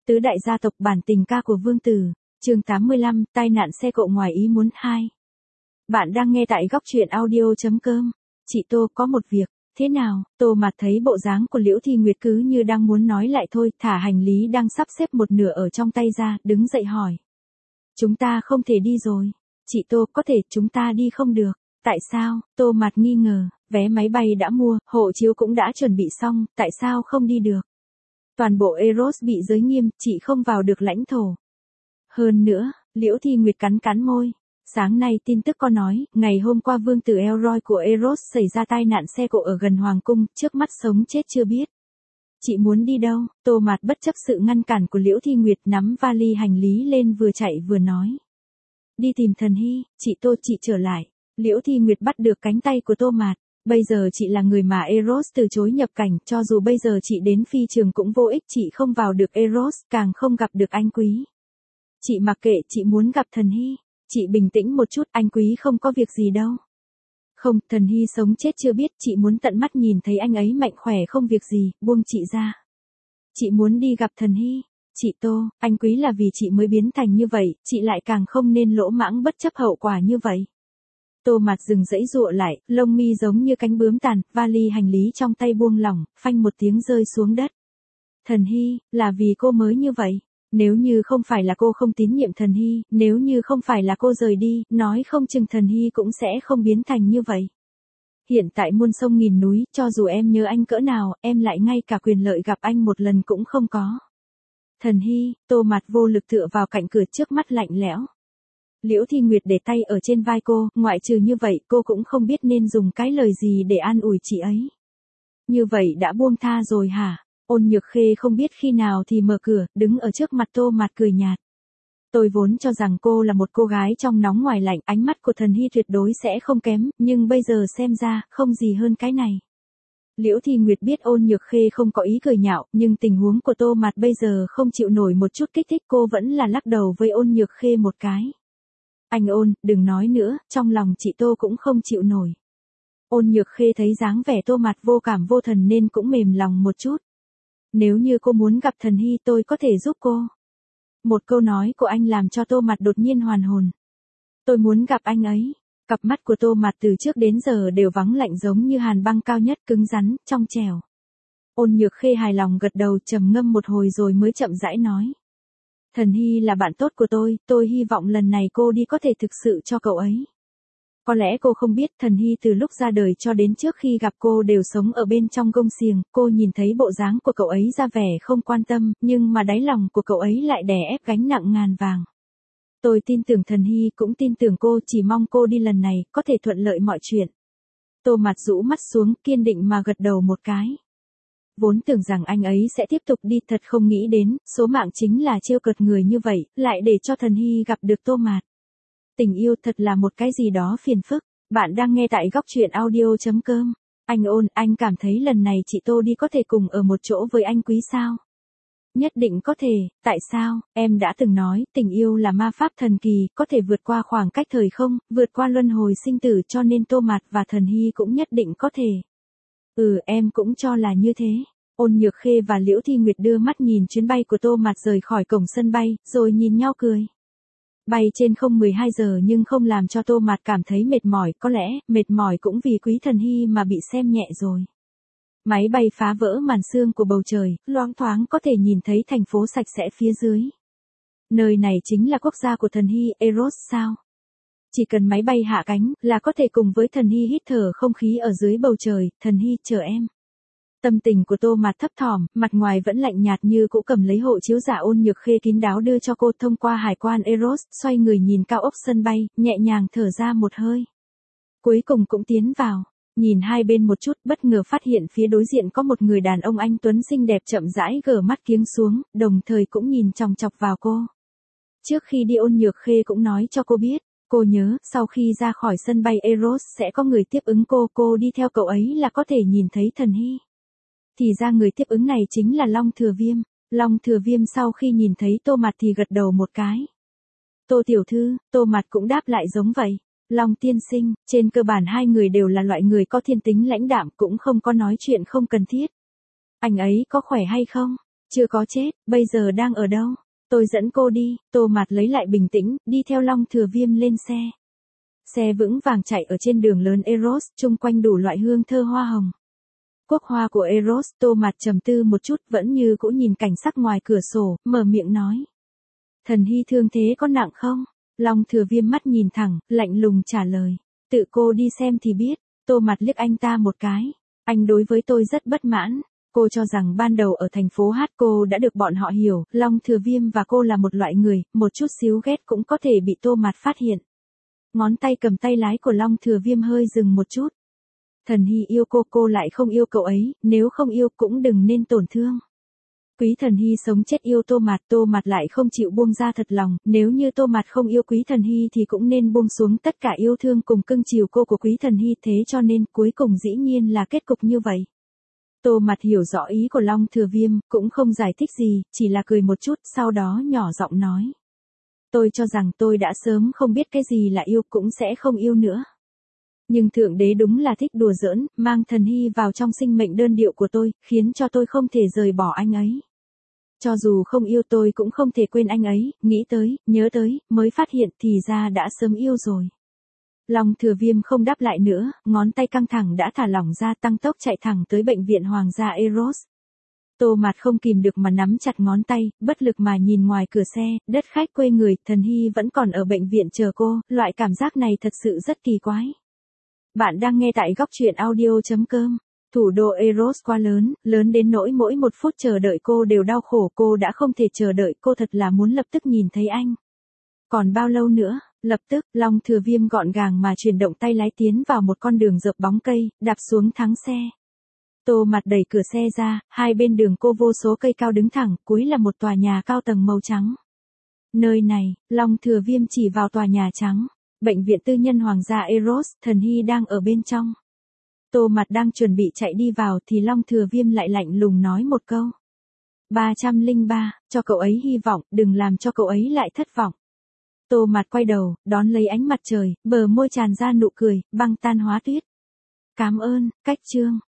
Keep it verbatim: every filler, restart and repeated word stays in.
Tứ đại gia tộc bản tình ca của Vương Tử, chương tám mươi lăm, tai nạn xe cộ ngoài ý muốn hai. Bạn đang nghe tại góc truyện audio chấm com. Chị Tô có một việc, thế nào? Tô Mạt thấy bộ dáng của Liễu Thi Nguyệt cứ như đang muốn nói lại thôi, thả hành lý đang sắp xếp một nửa ở trong tay ra, đứng dậy hỏi. Chúng ta không thể đi rồi. Chị Tô, có thể chúng ta đi không được. Tại sao? Tô Mạt nghi ngờ, vé máy bay đã mua, hộ chiếu cũng đã chuẩn bị xong, tại sao không đi được? Toàn bộ Eros bị giới nghiêm, chị không vào được lãnh thổ. Hơn nữa, Liễu Thi Nguyệt cắn cắn môi. Sáng nay tin tức có nói, ngày hôm qua vương tử Elroy của Eros xảy ra tai nạn xe cộ ở gần Hoàng cung, trước mắt sống chết chưa biết. Chị muốn đi đâu? Tô Mạt bất chấp sự ngăn cản của Liễu Thi Nguyệt nắm vali hành lý lên vừa chạy vừa nói. Đi tìm Thần Hy, chị Tô chị trở lại. Liễu Thi Nguyệt bắt được cánh tay của Tô Mạt. Bây giờ chị là người mà Eros từ chối nhập cảnh, cho dù bây giờ chị đến phi trường cũng vô ích, chị không vào được Eros, càng không gặp được anh Quý. Chị mặc kệ, chị muốn gặp Thần Hy. Chị bình tĩnh một chút, anh Quý không có việc gì đâu. Không, Thần Hy sống chết chưa biết, chị muốn tận mắt nhìn thấy anh ấy mạnh khỏe không việc gì, buông chị ra. Chị muốn đi gặp Thần Hy. Chị Tô, anh Quý là vì chị mới biến thành như vậy, chị lại càng không nên lỗ mãng bất chấp hậu quả như vậy. Tô Mạt dừng dãy dụa lại, lông mi giống như cánh bướm tàn, vali hành lý trong tay buông lỏng, phanh một tiếng rơi xuống đất. Thần Hy, là vì cô mới như vậy. Nếu như không phải là cô không tín nhiệm Thần Hy, nếu như không phải là cô rời đi, nói không chừng Thần Hy cũng sẽ không biến thành như vậy. Hiện tại muôn sông nghìn núi, cho dù em nhớ anh cỡ nào, em lại ngay cả quyền lợi gặp anh một lần cũng không có. Thần Hy, Tô Mạt vô lực tựa vào cạnh cửa, trước mắt lạnh lẽo. Liễu Thi Nguyệt để tay ở trên vai cô, ngoại trừ như vậy cô cũng không biết nên dùng cái lời gì để an ủi chị ấy. Như vậy đã buông tha rồi hả? Ôn Nhược Khê không biết khi nào thì mở cửa, đứng ở trước mặt Tô Mạt cười nhạt. Tôi vốn cho rằng cô là một cô gái trong nóng ngoài lạnh, ánh mắt của Thần Hy tuyệt đối sẽ không kém, nhưng bây giờ xem ra, không gì hơn cái này. Liễu Thi Nguyệt biết Ôn Nhược Khê không có ý cười nhạo, nhưng tình huống của Tô Mạt bây giờ không chịu nổi một chút kích thích, cô vẫn là lắc đầu với Ôn Nhược Khê một cái. Anh Ôn, đừng nói nữa, trong lòng chị Tô cũng không chịu nổi. Ôn Nhược Khê thấy dáng vẻ Tô Mạt vô cảm vô thần nên cũng mềm lòng một chút. Nếu như cô muốn gặp Thần Hy tôi có thể giúp cô. Một câu nói của anh làm cho Tô Mạt đột nhiên hoàn hồn. Tôi muốn gặp anh ấy. Cặp mắt của Tô Mạt từ trước đến giờ đều vắng lạnh giống như hàn băng cao nhất, cứng rắn, trong trẻo. Ôn Nhược Khê hài lòng gật đầu, trầm ngâm một hồi rồi mới chậm rãi nói. Thần Hy là bạn tốt của tôi, tôi hy vọng lần này cô đi có thể thực sự cho cậu ấy. Có lẽ cô không biết Thần Hy từ lúc ra đời cho đến trước khi gặp cô đều sống ở bên trong gông xiềng, cô nhìn thấy bộ dáng của cậu ấy ra vẻ không quan tâm, nhưng mà đáy lòng của cậu ấy lại đè ép gánh nặng ngàn vàng. Tôi tin tưởng Thần Hy cũng tin tưởng cô, chỉ mong cô đi lần này, có thể thuận lợi mọi chuyện. Tô Mạt rũ mắt xuống, kiên định mà gật đầu một cái. Vốn tưởng rằng anh ấy sẽ tiếp tục đi, thật không nghĩ đến, số mạng chính là trêu cợt người như vậy, lại để cho Thần Hy gặp được Tô Mạt. Tình yêu thật là một cái gì đó phiền phức. Bạn đang nghe tại góc truyện audio chấm com. Anh Ôn, anh cảm thấy lần này chị Tô đi có thể cùng ở một chỗ với anh Quý sao? Nhất định có thể, tại sao? Em đã từng nói, tình yêu là ma pháp thần kỳ, có thể vượt qua khoảng cách thời không, vượt qua luân hồi sinh tử, cho nên Tô Mạt và Thần Hy cũng nhất định có thể. Ừ, em cũng cho là như thế. Ôn Nhược Khê và Liễu Thi Nguyệt đưa mắt nhìn chuyến bay của Tô Mạt rời khỏi cổng sân bay, rồi nhìn nhau cười. Bay trên không mười hai giờ nhưng không làm cho Tô Mạt cảm thấy mệt mỏi, có lẽ, mệt mỏi cũng vì Quý Thần Hy mà bị xem nhẹ rồi. Máy bay phá vỡ màn sương của bầu trời, loáng thoáng có thể nhìn thấy thành phố sạch sẽ phía dưới. Nơi này chính là quốc gia của Thần Hy, Eros sao? Chỉ cần máy bay hạ cánh, là có thể cùng với Thần Hy hít thở không khí ở dưới bầu trời, Thần Hy chờ em. Tâm tình của Tô Mạt thấp thỏm, mặt ngoài vẫn lạnh nhạt như cũ, cầm lấy hộ chiếu giả Ôn Nhược Khê kín đáo đưa cho cô, thông qua hải quan Eros, xoay người nhìn cao ốc sân bay, nhẹ nhàng thở ra một hơi. Cuối cùng cũng tiến vào, nhìn hai bên một chút, bất ngờ phát hiện phía đối diện có một người đàn ông anh tuấn xinh đẹp chậm rãi gỡ mắt kiếng xuống, đồng thời cũng nhìn chòng chọc vào cô. Trước khi đi Ôn Nhược Khê cũng nói cho cô biết, cô nhớ, sau khi ra khỏi sân bay Eros sẽ có người tiếp ứng cô, cô đi theo cậu ấy là có thể nhìn thấy Thần Hy. Thì ra người tiếp ứng này chính là Long Thừa Viêm. Long Thừa Viêm sau khi nhìn thấy Tô Mạt thì gật đầu một cái. Tô tiểu thư, Tô Mạt cũng đáp lại giống vậy. Long tiên sinh, trên cơ bản hai người đều là loại người có thiên tính lãnh đạm, cũng không có nói chuyện không cần thiết. Anh ấy có khỏe hay không? Chưa có chết, bây giờ đang ở đâu? Tôi dẫn cô đi. Tô Mạt lấy lại bình tĩnh, đi theo Long Thừa Viêm lên xe. Xe vững vàng chạy ở trên đường lớn Eros, chung quanh đủ loại hương thơ hoa hồng. Quốc hoa của Eros, Tô Mạt trầm tư một chút, vẫn như cũ nhìn cảnh sắc ngoài cửa sổ, mở miệng nói. Thần Hy thương thế có nặng không? Long Thừa Viêm mắt nhìn thẳng, lạnh lùng trả lời. Tự cô đi xem thì biết. Tô Mạt liếc anh ta một cái. Anh đối với tôi rất bất mãn. Cô cho rằng ban đầu ở thành phố Hát cô đã được bọn họ hiểu, Long Thừa Viêm và cô là một loại người, một chút xíu ghét cũng có thể bị Tô Mạt phát hiện. Ngón tay cầm tay lái của Long Thừa Viêm hơi dừng một chút. Thần Hy yêu cô, cô lại không yêu cậu ấy, nếu không yêu cũng đừng nên tổn thương. Quý Thần Hy sống chết yêu Tô Mạt, Tô Mạt lại không chịu buông ra thật lòng, nếu như Tô Mạt không yêu Quý Thần Hy thì cũng nên buông xuống tất cả yêu thương cùng cưng chiều cô của Quý Thần Hy, thế cho nên cuối cùng dĩ nhiên là kết cục như vậy. Tô Mạt hiểu rõ ý của Long Thừa Viêm, cũng không giải thích gì, chỉ là cười một chút, sau đó nhỏ giọng nói. Tôi cho rằng tôi đã sớm không biết cái gì là yêu, cũng sẽ không yêu nữa. Nhưng Thượng Đế đúng là thích đùa giỡn, mang Thần Hy vào trong sinh mệnh đơn điệu của tôi, khiến cho tôi không thể rời bỏ anh ấy. Cho dù không yêu tôi cũng không thể quên anh ấy, nghĩ tới, nhớ tới, mới phát hiện thì ra đã sớm yêu rồi. Long Thừa Viêm không đáp lại nữa, ngón tay căng thẳng đã thả lỏng ra, tăng tốc chạy thẳng tới bệnh viện Hoàng gia Eros. Tô Mạt không kìm được mà nắm chặt ngón tay, bất lực mà nhìn ngoài cửa xe, đất khách quê người, Thần Hy vẫn còn ở bệnh viện chờ cô, loại cảm giác này thật sự rất kỳ quái. Bạn đang nghe tại góc truyện audio chấm com. Thủ đô Eros quá lớn, lớn đến nỗi mỗi một phút chờ đợi cô đều đau khổ, cô đã không thể chờ đợi, cô thật là muốn lập tức nhìn thấy anh. Còn bao lâu nữa? Lập tức, Long Thừa Viêm gọn gàng mà chuyển động tay lái tiến vào một con đường dợp bóng cây, đạp xuống thắng xe. Tô Mạt đẩy cửa xe ra, hai bên đường cô vô số cây cao đứng thẳng, cuối là một tòa nhà cao tầng màu trắng. Nơi này, Long Thừa Viêm chỉ vào tòa nhà trắng. Bệnh viện tư nhân Hoàng gia Eros, Thần Hy đang ở bên trong. Tô Mạt đang chuẩn bị chạy đi vào thì Long Thừa Viêm lại lạnh lùng nói một câu. ba trăm lẻ ba, cho cậu ấy hy vọng, đừng làm cho cậu ấy lại thất vọng. Tô Mạt quay đầu, đón lấy ánh mặt trời, bờ môi tràn ra nụ cười, băng tan hóa tuyết. Cảm ơn, cách chương.